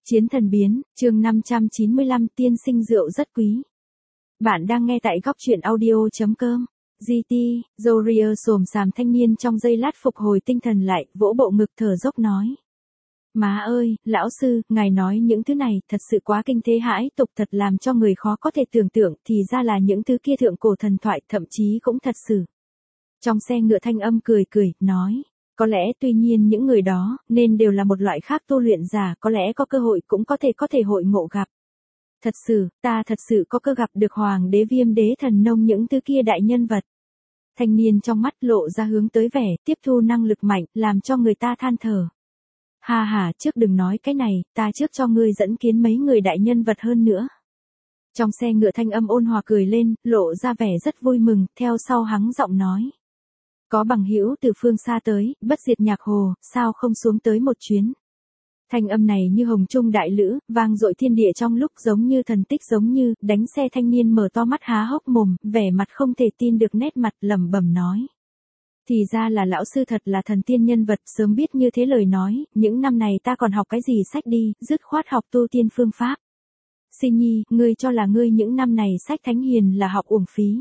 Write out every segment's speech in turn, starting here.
Chiến thần biến, chương 595 tiên sinh rượu rất quý. Bạn đang nghe tại góc truyện audio.com. GT, Zoria xồm xàm thanh niên trong giây lát phục hồi tinh thần lại, vỗ bộ ngực thở dốc nói. Má ơi, lão sư, ngài nói những thứ này thật sự quá kinh thế hãi tục, thật làm cho người khó có thể tưởng tượng, thì ra là những thứ kia thượng cổ thần thoại, thậm chí cũng thật sự. Trong xe ngựa Thanh Âm cười cười, nói. Có lẽ tuy nhiên những người đó, nên đều là một loại khác tu luyện giả, có lẽ có cơ hội cũng có thể hội ngộ gặp. Thật sự, ta thật sự có cơ gặp được Hoàng đế Viêm đế thần nông những thứ kia đại nhân vật. Thanh niên trong mắt lộ ra hướng tới vẻ, tiếp thu năng lực mạnh, làm cho người ta than thở. Ha ha, trước đừng nói cái này, ta trước cho ngươi dẫn kiến mấy người đại nhân vật hơn nữa. Trong xe ngựa Thanh Âm ôn hòa cười lên, lộ ra vẻ rất vui mừng, theo sau hắng giọng nói. Có bằng hữu từ phương xa tới, bất diệt nhạc hồ, sao không xuống tới một chuyến. Thanh âm này như hồng trung đại lữ, vang dội thiên địa trong lúc giống như thần tích giống như, đánh xe thanh niên mở to mắt há hốc mồm, vẻ mặt không thể tin được nét mặt lẩm bẩm nói. Thì ra là lão sư thật là thần tiên nhân vật, sớm biết như thế lời nói, những năm này ta còn học cái gì sách đi, dứt khoát học tu tiên phương pháp. Sinh nhi, ngươi cho là ngươi những năm này sách thánh hiền là học uổng phí.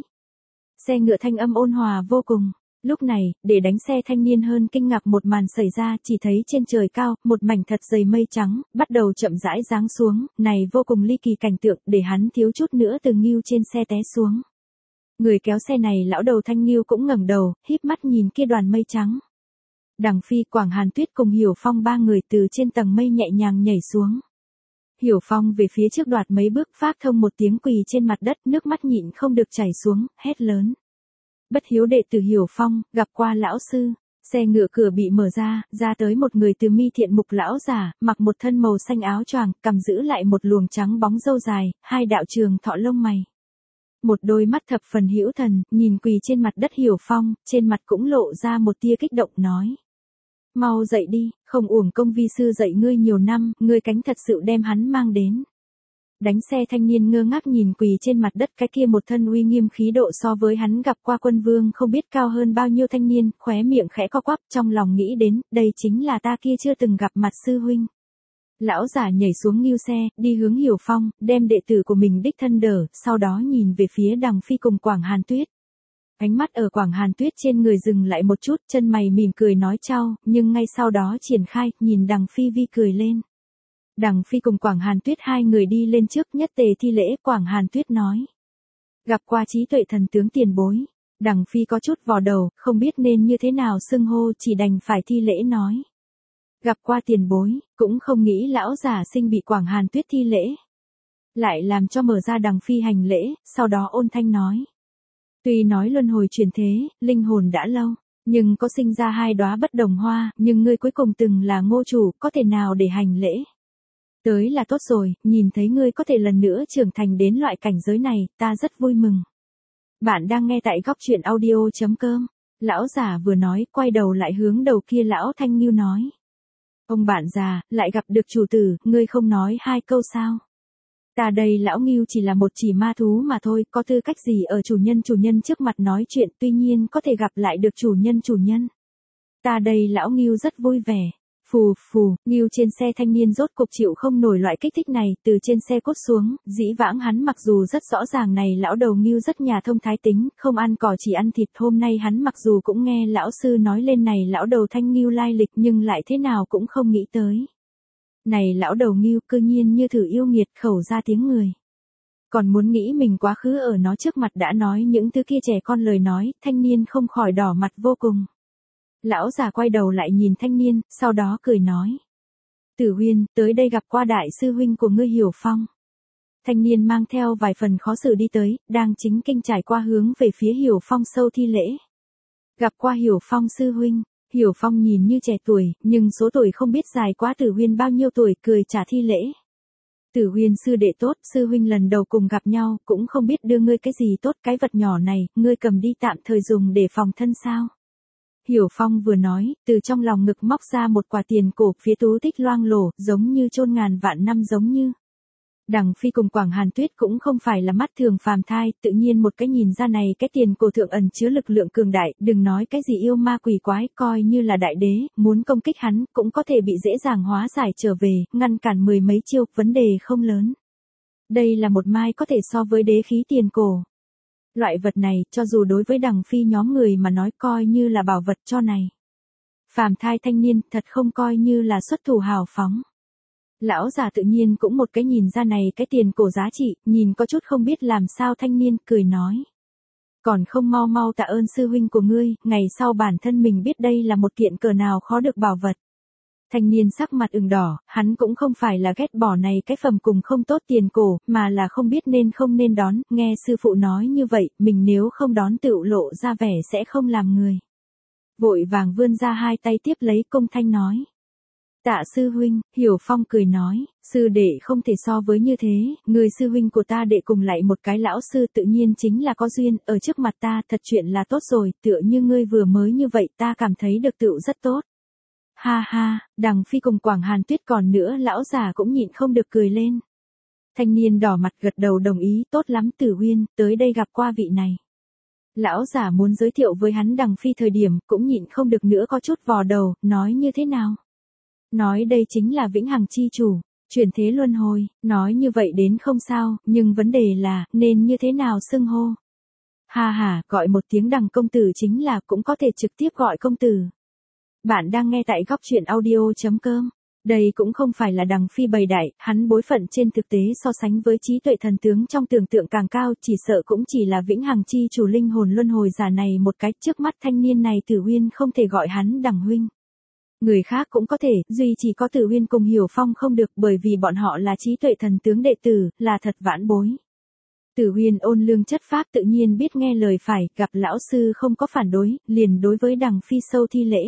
Xe ngựa Thanh Âm ôn hòa vô cùng. Lúc này, để đánh xe thanh niên hơn kinh ngạc một màn xảy ra, chỉ thấy trên trời cao, một mảnh thật dày mây trắng, bắt đầu chậm rãi giáng xuống, này vô cùng ly kỳ cảnh tượng, để hắn thiếu chút nữa từ nghêu trên xe té xuống. Người kéo xe này lão đầu Thanh Nghêu cũng ngẩng đầu, híp mắt nhìn kia đoàn mây trắng. Đằng Phi, Quảng Hàn Tuyết cùng Hiểu Phong ba người từ trên tầng mây nhẹ nhàng nhảy xuống. Hiểu Phong về phía trước đoạt mấy bước, phát thông một tiếng quỳ trên mặt đất, nước mắt nhịn không được chảy xuống, hét lớn. Bất hiếu đệ tử Hiểu Phong, gặp qua lão sư. Xe ngựa cửa bị mở ra tới một người từ mi thiện mục lão giả, mặc một thân màu xanh áo choàng, cầm giữ lại một luồng trắng bóng râu dài, hai đạo trường thọ lông mày. Một đôi mắt thập phần hữu thần, nhìn quỳ trên mặt đất Hiểu Phong, trên mặt cũng lộ ra một tia kích động nói. Mau dậy đi, không uổng công vi sư dạy ngươi nhiều năm, ngươi cánh thật sự đem hắn mang đến. Đánh xe thanh niên ngơ ngác nhìn quỳ trên mặt đất cái kia một thân uy nghiêm khí độ so với hắn gặp qua quân vương không biết cao hơn bao nhiêu thanh niên, khóe miệng khẽ co quắp trong lòng nghĩ đến, đây chính là ta kia chưa từng gặp mặt sư huynh. Lão giả nhảy xuống nghêu xe, đi hướng Hiểu Phong, đem đệ tử của mình đích thân đỡ, sau đó nhìn về phía Đằng Phi cùng Quảng Hàn Tuyết. Ánh mắt ở Quảng Hàn Tuyết trên người dừng lại một chút, chân mày mỉm cười nói chau, nhưng ngay sau đó triển khai, nhìn Đằng Phi vi cười lên. Đằng Phi cùng Quảng Hàn Tuyết hai người đi lên trước nhất tề thi lễ, Quảng Hàn Tuyết nói. Gặp qua trí tuệ thần tướng tiền bối. Đằng Phi có chút vò đầu, không biết nên như thế nào xưng hô, chỉ đành phải thi lễ nói. Gặp qua tiền bối, cũng không nghĩ lão giả sinh bị Quảng Hàn Tuyết thi lễ. Lại làm cho mở ra Đằng Phi hành lễ, sau đó ôn thanh nói. Tuy nói luân hồi chuyển thế, linh hồn đã lâu. Nhưng có sinh ra hai đóa bất đồng hoa, nhưng ngươi cuối cùng từng là ngô chủ, có thể nào để hành lễ. Tới là tốt rồi, nhìn thấy ngươi có thể lần nữa trưởng thành đến loại cảnh giới này, ta rất vui mừng. Bạn đang nghe tại góc truyện audio.com. Lão giả vừa nói, quay đầu lại hướng đầu kia lão Thanh Nghêu nói. Ông bạn già, lại gặp được chủ tử, ngươi không nói hai câu sao? Ta đây lão Nghêu chỉ là một chỉ ma thú mà thôi, có tư cách gì ở chủ nhân trước mặt nói chuyện, tuy nhiên có thể gặp lại được chủ nhân. Ta đây lão Nghêu rất vui vẻ. Phù phù, Nghêu trên xe thanh niên rốt cục chịu không nổi loại kích thích này, từ trên xe cốt xuống, dĩ vãng hắn mặc dù rất rõ ràng này lão đầu Nghêu rất nhà thông thái tính, không ăn cỏ chỉ ăn thịt, hôm nay hắn mặc dù cũng nghe lão sư nói lên này lão đầu Thanh Nghêu lai lịch nhưng lại thế nào cũng không nghĩ tới. Này lão đầu Nghêu cư nhiên như thử yêu nghiệt khẩu ra tiếng người. Còn muốn nghĩ mình quá khứ ở nó trước mặt đã nói những thứ kia trẻ con lời nói, thanh niên không khỏi đỏ mặt vô cùng. Lão già quay đầu lại nhìn thanh niên, sau đó cười nói. Tử Huyên, tới đây gặp qua đại sư huynh của ngươi Hiểu Phong. Thanh niên mang theo vài phần khó xử đi tới, đang chính kinh trải qua hướng về phía Hiểu Phong sâu thi lễ. Gặp qua Hiểu Phong sư huynh, Hiểu Phong nhìn như trẻ tuổi, nhưng số tuổi không biết dài quá Tử Huyên bao nhiêu tuổi, cười trả thi lễ. Tử Huyên sư đệ tốt, sư huynh lần đầu cùng gặp nhau, cũng không biết đưa ngươi cái gì tốt, cái vật nhỏ này, ngươi cầm đi tạm thời dùng để phòng thân sao. Hiểu Phong vừa nói, từ trong lòng ngực móc ra một quả tiền cổ, phía tú tích loang lổ, giống như chôn ngàn vạn năm giống như. Đằng Phi cùng Quảng Hàn Tuyết cũng không phải là mắt thường phàm thai, tự nhiên một cái nhìn ra này cái tiền cổ thượng ẩn chứa lực lượng cường đại, đừng nói cái gì yêu ma quỷ quái, coi như là đại đế, muốn công kích hắn, cũng có thể bị dễ dàng hóa giải trở về, ngăn cản mười mấy chiêu, vấn đề không lớn. Đây là một mai có thể so với đế khí tiền cổ. Loại vật này, cho dù đối với Đằng Phi nhóm người mà nói coi như là bảo vật cho này. Phàm thai thanh niên, thật không coi như là xuất thủ hào phóng. Lão già tự nhiên cũng một cái nhìn ra này cái tiền cổ giá trị, nhìn có chút không biết làm sao thanh niên, cười nói. Còn không mau mau tạ ơn sư huynh của ngươi, ngày sau bản thân mình biết đây là một kiện cỡ nào khó được bảo vật. Thanh niên sắc mặt ửng đỏ, hắn cũng không phải là ghét bỏ này cái phẩm cùng không tốt tiền cổ, mà là không biết nên không nên đón, nghe sư phụ nói như vậy, mình nếu không đón tựu lộ ra vẻ sẽ không làm người. Vội vàng vươn ra hai tay tiếp lấy cung thanh nói. Tạ sư huynh, Hiểu Phong cười nói, sư đệ không thể so với như thế, người sư huynh của ta đệ cùng lại một cái lão sư tự nhiên chính là có duyên, ở trước mặt ta thật chuyện là tốt rồi, tựa như ngươi vừa mới như vậy ta cảm thấy được tựu rất tốt. Ha ha, Đằng Phi cùng Quảng Hàn Tuyết còn nữa lão già cũng nhịn không được cười lên. Thanh niên đỏ mặt gật đầu đồng ý, tốt lắm Tử Uyên, tới đây gặp qua vị này. Lão giả muốn giới thiệu với hắn Đằng Phi thời điểm, cũng nhịn không được nữa có chút vò đầu, nói như thế nào? Nói đây chính là vĩnh hằng chi chủ, chuyển thế luân hồi, nói như vậy đến không sao, nhưng vấn đề là, nên như thế nào xưng hô? Ha ha, gọi một tiếng Đằng công tử chính là cũng có thể trực tiếp gọi công tử. Bạn đang nghe tại góc truyện audio.com. Đây cũng không phải là Đằng Phi bày đại, hắn bối phận trên thực tế so sánh với trí tuệ thần tướng trong tưởng tượng càng cao, chỉ sợ cũng chỉ là vĩnh hằng chi chủ linh hồn luân hồi giả này một cách, trước mắt thanh niên này Tử Uyên không thể gọi hắn Đằng huynh. Người khác cũng có thể, duy chỉ có Tử Uyên cùng Hiểu Phong không được, bởi vì bọn họ là trí tuệ thần tướng đệ tử, là thật vãn bối. Tử Uyên ôn lương chất phác tự nhiên biết nghe lời phải, gặp lão sư không có phản đối, liền đối với Đằng Phi sâu thi lễ.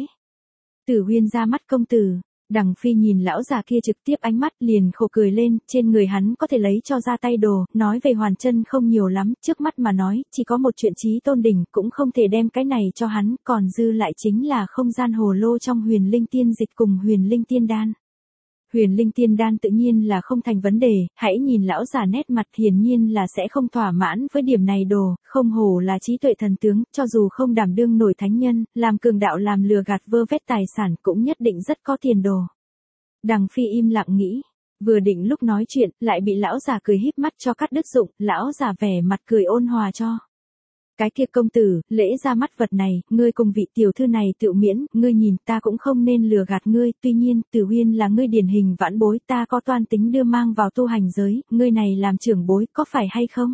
Tử Uyên ra mắt công tử. Đằng Phi nhìn lão già kia trực tiếp ánh mắt liền khổ cười lên, trên người hắn có thể lấy cho ra tay đồ, nói về hoàn chân không nhiều lắm, trước mắt mà nói, chỉ có một chuyện chí tôn đỉnh, cũng không thể đem cái này cho hắn, còn dư lại chính là không gian hồ lô trong huyền linh tiên dịch cùng huyền linh tiên đan. Huyền linh tiên đan tự nhiên là không thành vấn đề, hãy nhìn lão già nét mặt hiển nhiên là sẽ không thỏa mãn với điểm này đồ, không hổ là trí tuệ thần tướng, cho dù không đảm đương nổi thánh nhân, làm cường đạo làm lừa gạt vơ vét tài sản cũng nhất định rất có tiền đồ. Đằng Phi im lặng nghĩ, vừa định lúc nói chuyện, lại bị lão già cười híp mắt cho cắt đứt dụng, lão già vẻ mặt cười ôn hòa cho. Cái kia công tử, lễ ra mắt vật này, ngươi cùng vị tiểu thư này tự miễn, ngươi nhìn ta cũng không nên lừa gạt ngươi, tuy nhiên, Tử Uyên là ngươi điển hình vãn bối, ta có toan tính đưa mang vào tu hành giới, ngươi này làm trưởng bối, có phải hay không?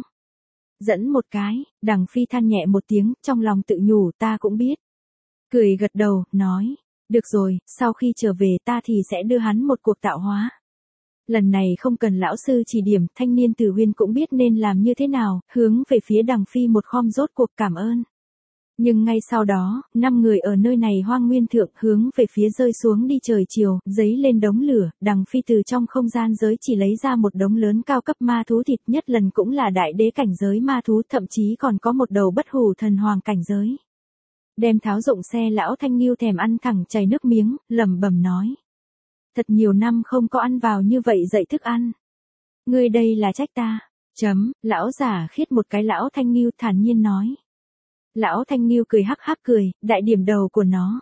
Dẫn một cái, Đằng Phi than nhẹ một tiếng, trong lòng tự nhủ ta cũng biết. Cười gật đầu, nói, được rồi, sau khi trở về ta thì sẽ đưa hắn một cuộc tạo hóa. Lần này không cần lão sư chỉ điểm, thanh niên Tử Uyên cũng biết nên làm như thế nào, hướng về phía Đằng Phi một khom rốt cuộc cảm ơn. Nhưng ngay sau đó, 5 người ở nơi này hoang nguyên thượng hướng về phía rơi xuống đi trời chiều, giấy lên đống lửa, Đằng Phi từ trong không gian giới chỉ lấy ra một đống lớn cao cấp ma thú thịt, nhất lần cũng là đại đế cảnh giới ma thú, thậm chí còn có một đầu bất hủ thần hoàng cảnh giới. Đem tháo dụng xe lão thanh nghiêu thèm ăn thẳng chảy nước miếng, lẩm bẩm nói. Thật nhiều năm không có ăn vào như vậy dậy thức ăn. Ngươi đây là trách ta. Lão giả khiết một cái lão thanh nghiêu thản nhiên nói. Lão thanh nghiêu cười hắc hắc cười, đại điểm đầu của nó.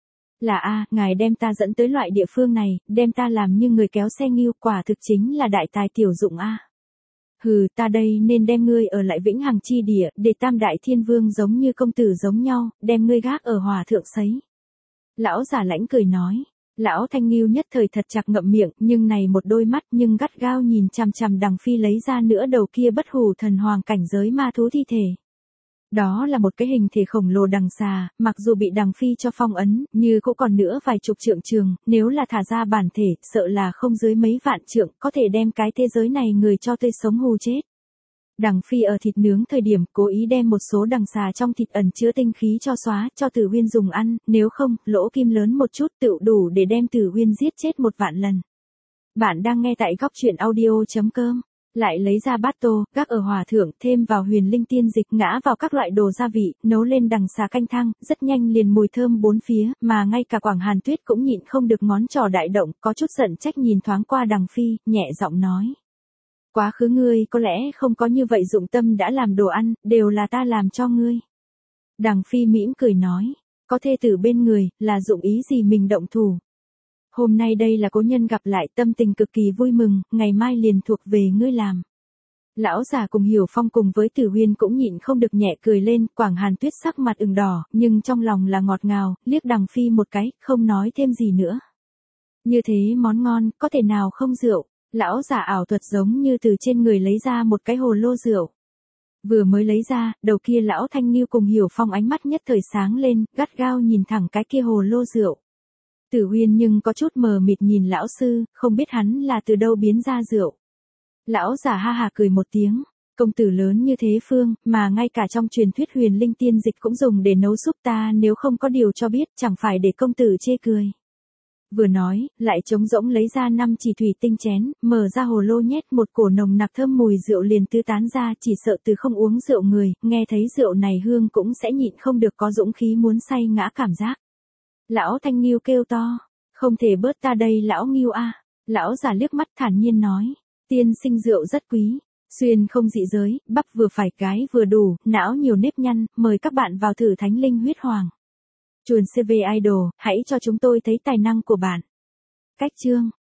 Là a, ngài đem ta dẫn tới loại địa phương này, đem ta làm như người kéo xe nghiêu, quả thực chính là đại tài tiểu dụng a. Hừ, ta đây nên đem ngươi ở lại vĩnh hằng chi địa, để tam đại thiên vương giống như công tử giống nhau, đem ngươi gác ở hòa thượng sấy. Lão giả lãnh cười nói. Lão thanh nghiêu nhất thời thật chặt ngậm miệng, nhưng này một đôi mắt nhưng gắt gao nhìn chằm chằm Đằng Phi lấy ra nữa đầu kia bất hủ thần hoàng cảnh giới ma thú thi thể. Đó là một cái hình thể khổng lồ đằng xà, mặc dù bị Đằng Phi cho phong ấn, như cũng còn nữa vài chục trượng trường, nếu là thả ra bản thể, sợ là không dưới mấy vạn trượng, có thể đem cái thế giới này người cho tươi sống hù chết. Đằng Phi ở thịt nướng thời điểm cố ý đem một số đằng xà trong thịt ẩn chứa tinh khí cho xóa, cho Tử Uyên dùng ăn, nếu không, lỗ kim lớn một chút tựu đủ để đem Tử Uyên giết chết 1 vạn lần. Bạn đang nghe tại góc truyện audio.com. Lại lấy ra bát tô, gác ở hòa thượng, thêm vào huyền linh tiên dịch, ngã vào các loại đồ gia vị, nấu lên đằng xà canh thang, rất nhanh liền mùi thơm bốn phía, mà ngay cả Quảng Hàn Tuyết cũng nhịn không được ngón trỏ đại động, có chút giận trách nhìn thoáng qua Đằng Phi, nhẹ giọng nói. Quá khứ ngươi có lẽ không có như vậy dụng tâm đã làm đồ ăn, đều là ta làm cho ngươi. Đằng Phi mỉm cười nói, có thê tử bên người, là dụng ý gì mình động thủ. Hôm nay đây là cố nhân gặp lại, tâm tình cực kỳ vui mừng, ngày mai liền thuộc về ngươi làm. Lão già cùng Hiểu Phong cùng với Tử Huyên cũng nhịn không được nhẹ cười lên, Quảng Hàn Tuyết sắc mặt ửng đỏ, nhưng trong lòng là ngọt ngào, liếc Đằng Phi một cái, không nói thêm gì nữa. Như thế món ngon, có thể nào không rượu, lão già ảo thuật giống như từ trên người lấy ra một cái hồ lô rượu. Vừa mới lấy ra, đầu kia lão Thanh Niu cùng Hiểu Phong ánh mắt nhất thời sáng lên, gắt gao nhìn thẳng cái kia hồ lô rượu. Tử Huyên nhưng có chút mờ mịt nhìn lão sư, không biết hắn là từ đâu biến ra rượu. Lão giả ha hà cười một tiếng, công tử lớn như thế phương, mà ngay cả trong truyền thuyết huyền linh tiên dịch cũng dùng để nấu súp ta, nếu không có điều cho biết, chẳng phải để công tử chê cười. Vừa nói, lại trống rỗng lấy ra 5 chỉ thủy tinh chén, mở ra hồ lô nhét một cổ nồng nặc thơm mùi rượu liền tứ tán ra, chỉ sợ từ không uống rượu người, nghe thấy rượu này hương cũng sẽ nhịn không được có dũng khí muốn say ngã cảm giác. Lão Thanh Nghiêu kêu to, không thể bớt ta đây lão Nghiêu a. Lão già liếc mắt thản nhiên nói, tiên sinh rượu rất quý, xuyên không dị giới, bắp vừa phải cái vừa đủ, não nhiều nếp nhăn, mời các bạn vào thử Thánh Linh Huyết Hoàng. Chuồn CV Idol, hãy cho chúng tôi thấy tài năng của bạn. Cách chương